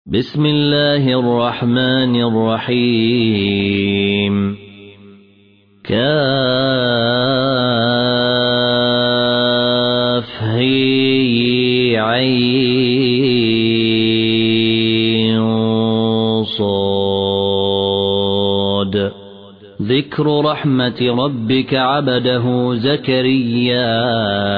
بسم الله الرحمن الرحيم كافهيعين صاد ذكر رحمة ربك عبده زكريا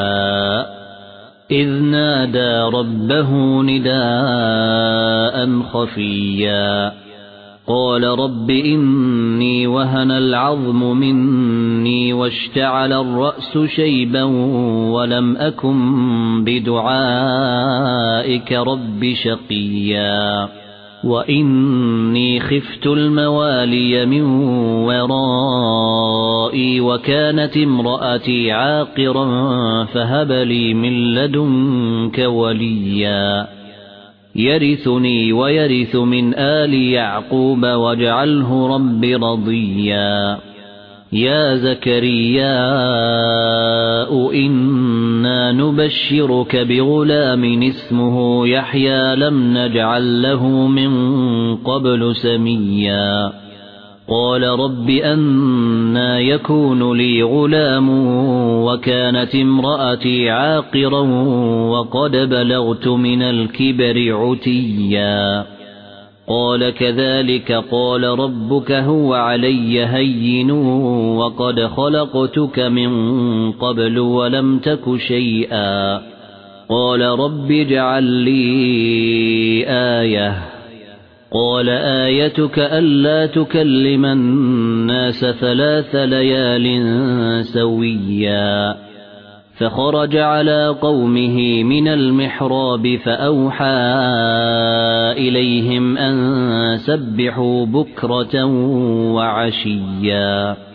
إذ نادى ربه نداء خفيا قال رب إني وهن العظم مني واشتعل الرأس شيبا ولم أكن بدعائك رب شقيا وإني خفت الموالي من ورائي وكانت امرأتي عاقرا فهب لي من لدنك وليا يرثني ويرث من آل يعقوب واجعله رب رضيا يا زكريا إنا نبشرك بغلام اسمه يحيى لم نجعل له من قبل سميا قال رب أنى يكون لي غلام وكانت امرأتي عاقرا وقد بلغت من الكبر عتيا قال كذلك قال ربك هو علي هين وقد خلقتك من قبل ولم تك شيئا قال رب اجعل لي آية قال آيتك ألا تكلم الناس 3 ليال سويا فخرج على قومه من المحراب فأوحى إليهم أن سبحوا بكرة وعشيا